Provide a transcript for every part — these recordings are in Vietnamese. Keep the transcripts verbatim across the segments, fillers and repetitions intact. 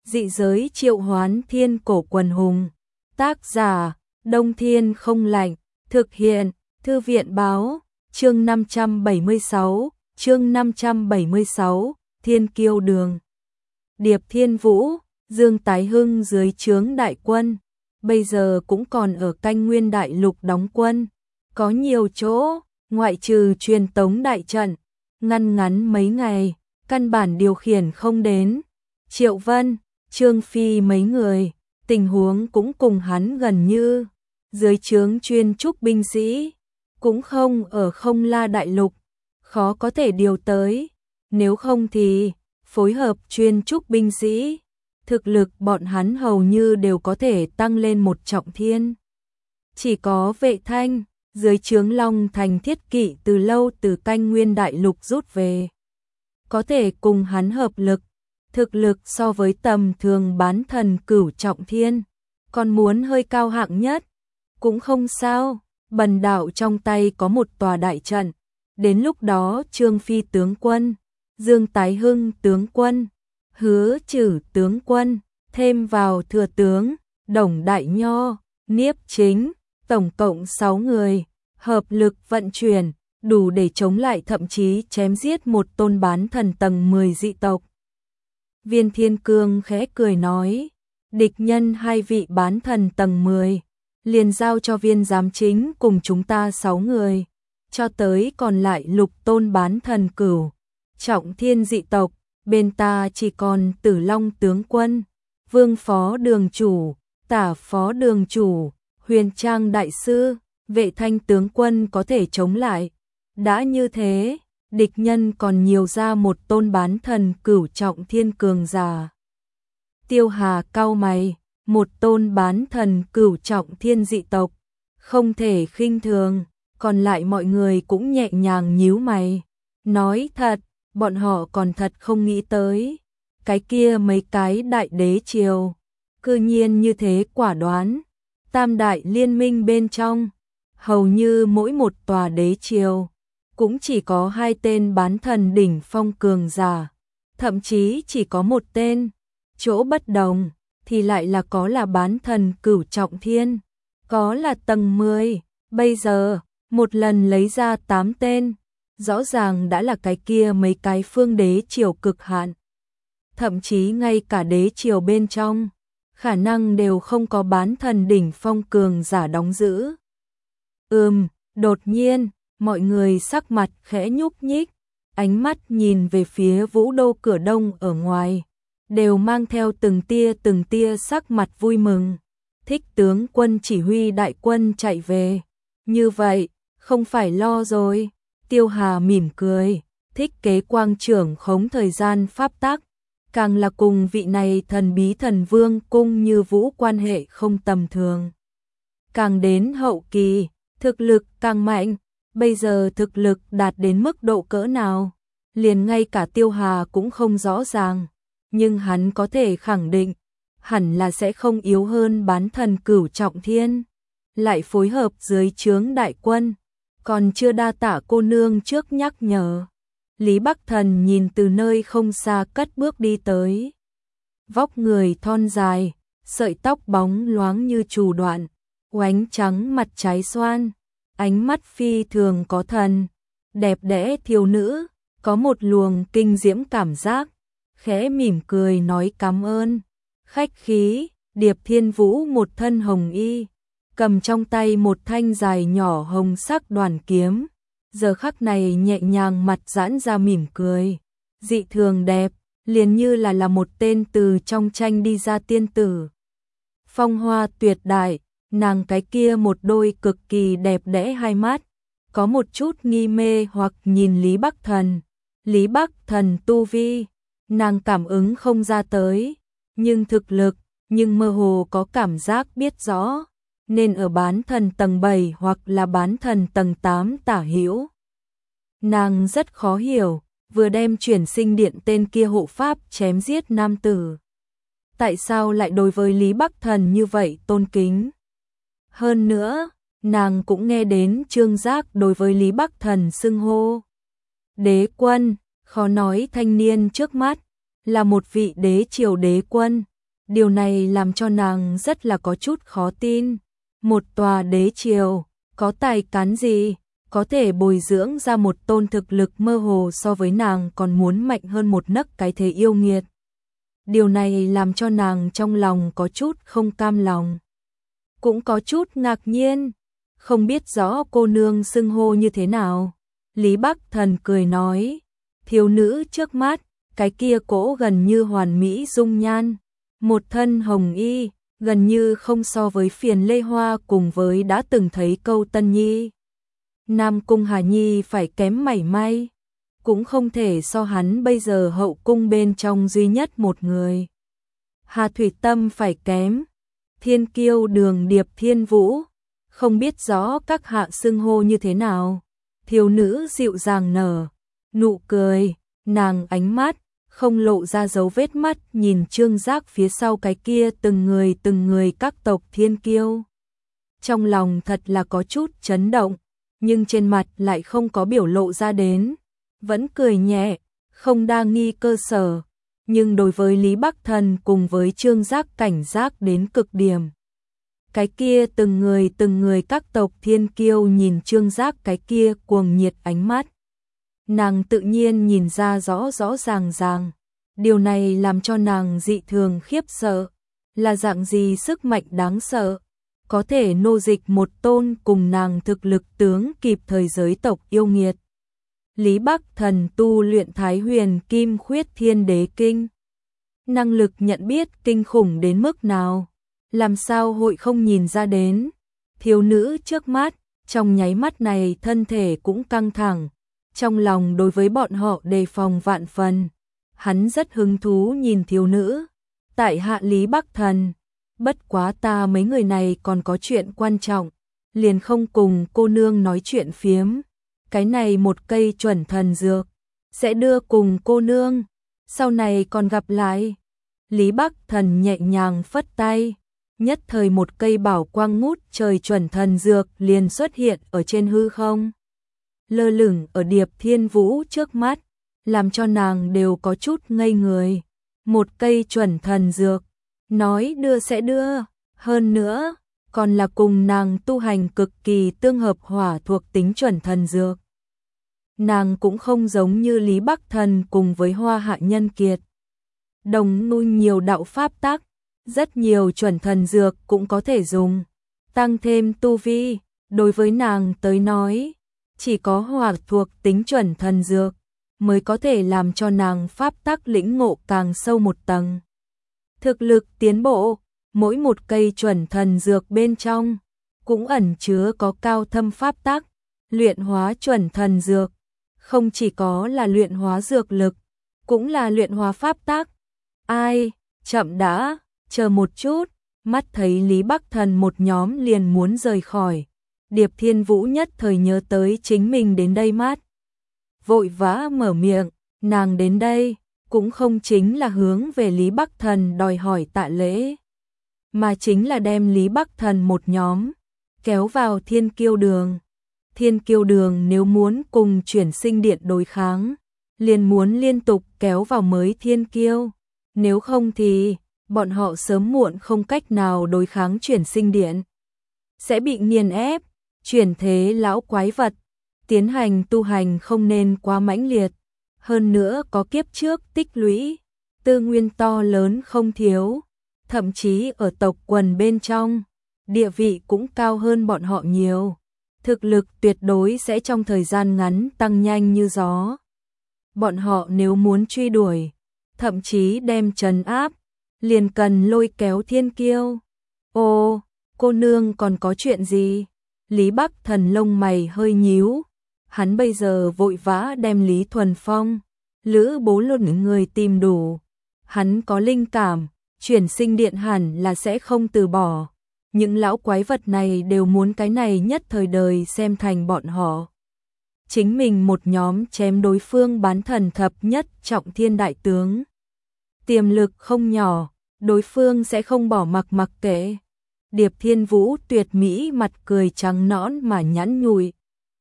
Dị giới triệu hoán thiên cổ quần hùng. Tác giả, Đông Thiên không lạnh. Thực hiện, Thư viện báo. Chương năm trăm bảy mươi sáu, chương năm trăm bảy mươi sáu, Thiên Kiêu Đường. Điệp Thiên Vũ, Dương Tái Hưng dưới trướng đại quân, bây giờ cũng còn ở Canh Nguyên Đại Lục đóng quân. Có nhiều chỗ, ngoại trừ truyền tống đại trận, ngăn ngắn mấy ngày, căn bản điều khiển không đến. Triệu Vân, Trương Phi mấy người, tình huống cũng cùng hắn gần như. Dưới trướng chuyên trúc binh sĩ, cũng không ở Không La Đại Lục, khó có thể điều tới. Nếu không thì, phối hợp chuyên trúc binh sĩ, thực lực bọn hắn hầu như đều có thể tăng lên một trọng thiên. Chỉ có Vệ Thanh, dưới trướng Long Thành Thiết Kỵ từ lâu từ Canh Nguyên Đại Lục rút về, có thể cùng hắn hợp lực. Thực lực so với tầm thường bán thần cửu trọng thiên, còn muốn hơi cao hạng nhất. Cũng không sao, Bần đạo trong tay có một tòa đại trận. Đến lúc đó Trương Phi tướng quân, Dương Tái Hưng tướng quân, Hứa Trử tướng quân, thêm vào thừa tướng, Đồng Đại Nho, Niếp Chính, tổng cộng sáu người, hợp lực vận chuyển, đủ để chống lại thậm chí chém giết một tôn bán thần tầng mười dị tộc. Viên Thiên Cương khẽ cười nói, địch nhân hai vị bán thần tầng mười, liền giao cho viên giám chính cùng chúng ta sáu người, cho tới còn lại lục tôn bán thần cửu trọng thiên dị tộc, bên ta chỉ còn Tử Long tướng quân, Vương phó đường chủ, Tả phó đường chủ, Huyền Trang đại sư, Vệ Thanh tướng quân có thể chống lại. Đã như thế, địch nhân còn nhiều ra một tôn bán thần cửu trọng thiên cường giả. Tiêu Hà cau mày, một tôn bán thần cửu trọng thiên dị tộc, không thể khinh thường. Còn lại mọi người cũng nhẹ nhàng nhíu mày. Nói thật, bọn họ còn thật không nghĩ tới. Cái kia mấy cái đại đế triều, cư nhiên như thế quả đoán. Tam đại liên minh bên trong, hầu như mỗi một tòa đế triều cũng chỉ có hai tên bán thần đỉnh phong cường giả, thậm chí chỉ có một tên. Chỗ bất đồng thì lại là có là bán thần cửu trọng thiên, có là tầng mười. Bây giờ một lần lấy ra tám tên, rõ ràng đã là cái kia mấy cái phương đế triều cực hạn. Thậm chí ngay cả đế triều bên trong, khả năng đều không có bán thần đỉnh phong cường giả đóng giữ. Ừm, đột nhiên, mọi người sắc mặt khẽ nhúc nhích, ánh mắt nhìn về phía Vũ Đô cửa đông ở ngoài, đều mang theo từng tia từng tia sắc mặt vui mừng. Thích tướng quân chỉ huy đại quân chạy về. Như vậy, không phải lo rồi. Tiêu Hà mỉm cười, thích kế quang trưởng khống thời gian pháp tắc, càng là cùng vị này thần bí thần vương cung Như Vũ quan hệ không tầm thường. Càng đến hậu kỳ, thực lực càng mạnh, bây giờ thực lực đạt đến mức độ cỡ nào, liền ngay cả Tiêu Hà cũng không rõ ràng, nhưng hắn có thể khẳng định, hẳn là sẽ không yếu hơn bán thần cửu trọng thiên. Lại phối hợp dưới trướng đại quân, còn chưa đa tạ cô nương trước nhắc nhở. Lý Bắc Thần nhìn từ nơi không xa cất bước đi tới. Vóc người thon dài, sợi tóc bóng loáng như trù đoạn, oánh trắng mặt trái xoan, ánh mắt phi thường có thần, đẹp đẽ thiếu nữ, có một luồng kinh diễm cảm giác, khẽ mỉm cười nói cảm ơn. Khách khí, Điệp Thiên Vũ một thân hồng y, cầm trong tay một thanh dài nhỏ hồng sắc đoàn kiếm, giờ khắc này nhẹ nhàng mặt giãn ra mỉm cười, dị thường đẹp, liền như là là một tên từ trong tranh đi ra tiên tử. Phong hoa tuyệt đại, nàng cái kia một đôi cực kỳ đẹp đẽ hai mắt, có một chút nghi mê hoặc nhìn Lý Bắc Thần. Lý Bắc Thần tu vi, nàng cảm ứng không ra tới, nhưng thực lực, nhưng mơ hồ có cảm giác biết rõ, nên ở bán thần tầng bảy hoặc là bán thần tầng tám tả hữu. Nàng rất khó hiểu, vừa đem chuyển sinh điện tên kia hộ pháp chém giết nam tử, tại sao lại đối với Lý Bắc Thần như vậy tôn kính. Hơn nữa, nàng cũng nghe đến Trương Giác đối với Lý Bắc Thần xưng hô đế quân, khó nói thanh niên trước mắt là một vị đế triều đế quân, Điều này làm cho nàng rất là có chút khó tin. Một tòa đế triều, có tài cán gì, có thể bồi dưỡng ra một tôn thực lực mơ hồ so với nàng còn muốn mạnh hơn một nấc cái thế yêu nghiệt. Điều này làm cho nàng trong lòng có chút không cam lòng. Cũng có chút ngạc nhiên, không biết rõ cô nương xưng hô như thế nào. Lý Bắc Thần cười nói, thiếu nữ trước mắt, cái kia cỗ gần như hoàn mỹ dung nhan, một thân hồng y, gần như không so với Phiền Lê Hoa cùng với đã từng thấy Câu Tân Nhi. Nam Cung Hà Nhi phải kém mảy may, cũng không thể so hắn bây giờ hậu cung bên trong duy nhất một người. Hà Thủy Tâm phải kém, thiên kiêu Đường Điệp Thiên Vũ, không biết rõ các hạ xưng hô như thế nào. Thiếu nữ dịu dàng nở nụ cười, nàng ánh mắt không lộ ra dấu vết mắt nhìn Trương Giác phía sau cái kia từng người từng người các tộc thiên kiêu. Trong lòng thật là có chút chấn động, nhưng trên mặt lại không có biểu lộ ra đến, vẫn cười nhẹ, không đa nghi cơ sở, nhưng đối với Lý Bắc Thần cùng với Trương Giác cảnh giác đến cực điểm. Cái kia từng người từng người các tộc thiên kiêu nhìn Trương Giác cái kia cuồng nhiệt ánh mắt. Nàng tự nhiên nhìn ra rõ rõ ràng ràng, điều này làm cho nàng dị thường khiếp sợ, là dạng gì sức mạnh đáng sợ, có thể nô dịch một tôn cùng nàng thực lực tướng kịp thời giới tộc yêu nghiệt. Lý Bắc Thần tu luyện Thái Huyền Kim Khuyết Thiên Đế Kinh, năng lực nhận biết kinh khủng đến mức nào, làm sao hội không nhìn ra đến. Thiếu nữ trước mắt, trong nháy mắt này thân thể cũng căng thẳng, trong lòng đối với bọn họ đề phòng vạn phần. Hắn rất hứng thú nhìn thiếu nữ, tại hạ Lý Bắc Thần, bất quá ta mấy người này còn có chuyện quan trọng, liền không cùng cô nương nói chuyện phiếm. Cái này một cây chuẩn thần dược, sẽ đưa cùng cô nương, sau này còn gặp lại. Lý Bắc Thần nhẹ nhàng phất tay, nhất thời một cây bảo quang ngút trời chuẩn thần dược liền xuất hiện ở trên hư không, lơ lửng ở Điệp Thiên Vũ trước mắt, làm cho nàng đều có chút ngây người. Một cây chuẩn thần dược, nói đưa sẽ đưa, hơn nữa, còn là cùng nàng tu hành cực kỳ tương hợp hỏa thuộc tính chuẩn thần dược. Nàng cũng không giống như Lý Bắc Thần cùng với Hoa Hạ Nhân Kiệt, đồng nuôi nhiều đạo pháp tắc, rất nhiều chuẩn thần dược cũng có thể dùng, tăng thêm tu vi. Đối với nàng tới nói, chỉ có hỏa thuộc tính chuẩn thần dược mới có thể làm cho nàng pháp tắc lĩnh ngộ càng sâu một tầng. Thực lực tiến bộ, mỗi một cây chuẩn thần dược bên trong cũng ẩn chứa có cao thâm pháp tắc. Luyện hóa chuẩn thần dược không chỉ có là luyện hóa dược lực, cũng là luyện hóa pháp tắc. Ai, chậm đã, chờ một chút. Mắt thấy Lý Bắc Thần một nhóm liền muốn rời khỏi, Điệp Thiên Vũ nhất thời nhớ tới chính mình đến đây mát, vội vã mở miệng, nàng đến đây cũng không chính là hướng về Lý Bắc Thần đòi hỏi tạ lễ, mà chính là đem Lý Bắc Thần một nhóm kéo vào Thiên Kiêu Đường. Thiên Kiêu Đường nếu muốn cùng Chuyển Sinh Điện đối kháng, liền muốn liên tục kéo vào mới Thiên Kiêu, nếu không thì bọn họ sớm muộn không cách nào đối kháng Chuyển Sinh Điện, sẽ bị nghiền ép. Chuyển thế lão quái vật, tiến hành tu hành không nên quá mãnh liệt, hơn nữa có kiếp trước tích lũy, tư nguyên to lớn không thiếu, thậm chí ở tộc quần bên trong, địa vị cũng cao hơn bọn họ nhiều, thực lực tuyệt đối sẽ trong thời gian ngắn tăng nhanh như gió. Bọn họ nếu muốn truy đuổi, thậm chí đem trấn áp, liền cần lôi kéo thiên kiêu. Ô, cô nương còn có chuyện gì? Lý Bắc Thần lông mày hơi nhíu, hắn bây giờ vội vã đem Lý Thuần Phong, Lữ Bố Luận người tìm đủ. Hắn có linh cảm, Chuyển Sinh Điện hẳn là sẽ không từ bỏ. Những lão quái vật này đều muốn cái này nhất thời đời xem thành bọn họ. Chính mình một nhóm chém đối phương bán thần thập nhất trọng thiên đại tướng. Tiềm lực không nhỏ, đối phương sẽ không bỏ mặc mặc kệ. Điệp Thiên Vũ tuyệt mỹ mặt cười trắng nõn mà nhẵn nhụi,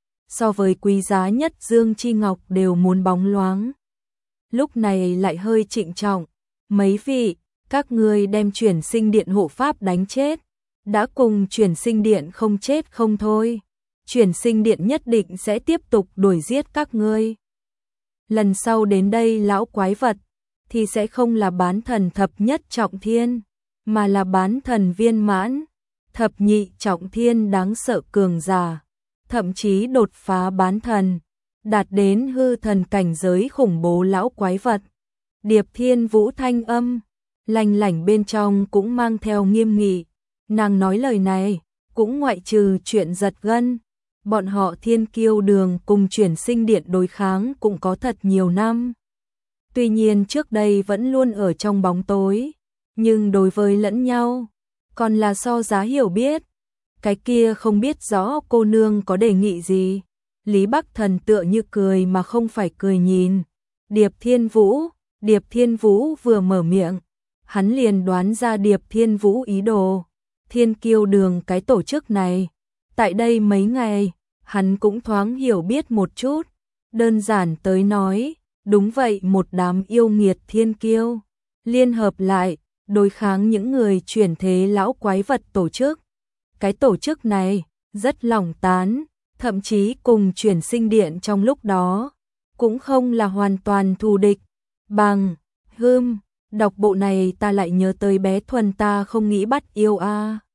so với quý giá nhất Dương Chi Ngọc đều muốn bóng loáng. Lúc này lại hơi trịnh trọng, mấy vị, các ngươi đem chuyển sinh điện hộ pháp đánh chết, đã cùng chuyển sinh điện không chết không thôi. Chuyển sinh điện nhất định sẽ tiếp tục đuổi giết các ngươi. Lần sau đến đây lão quái vật, thì sẽ không là bán thần thập nhất trọng thiên, mà là bán thần viên mãn, thập nhị trọng thiên đáng sợ cường giả, thậm chí đột phá bán thần, đạt đến hư thần cảnh giới khủng bố lão quái vật. Điệp Thiên Vũ thanh âm, lanh lảnh bên trong cũng mang theo nghiêm nghị, nàng nói lời này, cũng ngoại trừ chuyện giật gân. Bọn họ Thiên Kiêu Đường cùng chuyển sinh điện đối kháng cũng có thật nhiều năm. Tuy nhiên trước đây vẫn luôn ở trong bóng tối, nhưng đối với lẫn nhau, còn là so giá hiểu biết. Cái kia không biết rõ cô nương có đề nghị gì. Lý Bắc Thần tựa như cười mà không phải cười nhìn. Điệp Thiên Vũ, Điệp Thiên Vũ vừa mở miệng, hắn liền đoán ra Điệp Thiên Vũ ý đồ. Thiên Kiêu Đường cái tổ chức này, tại đây mấy ngày, hắn cũng thoáng hiểu biết một chút. Đơn giản tới nói, đúng vậy, một đám yêu nghiệt thiên kiêu, liên hợp lại, đối kháng những người chuyển thế lão quái vật tổ chức. Cái tổ chức này, rất lỏng tán, thậm chí cùng chuyển sinh điện trong lúc đó, cũng không là hoàn toàn thù địch. Bằng, hưm, đọc bộ này ta lại nhớ tới bé Thuần ta không nghĩ bắt yêu a.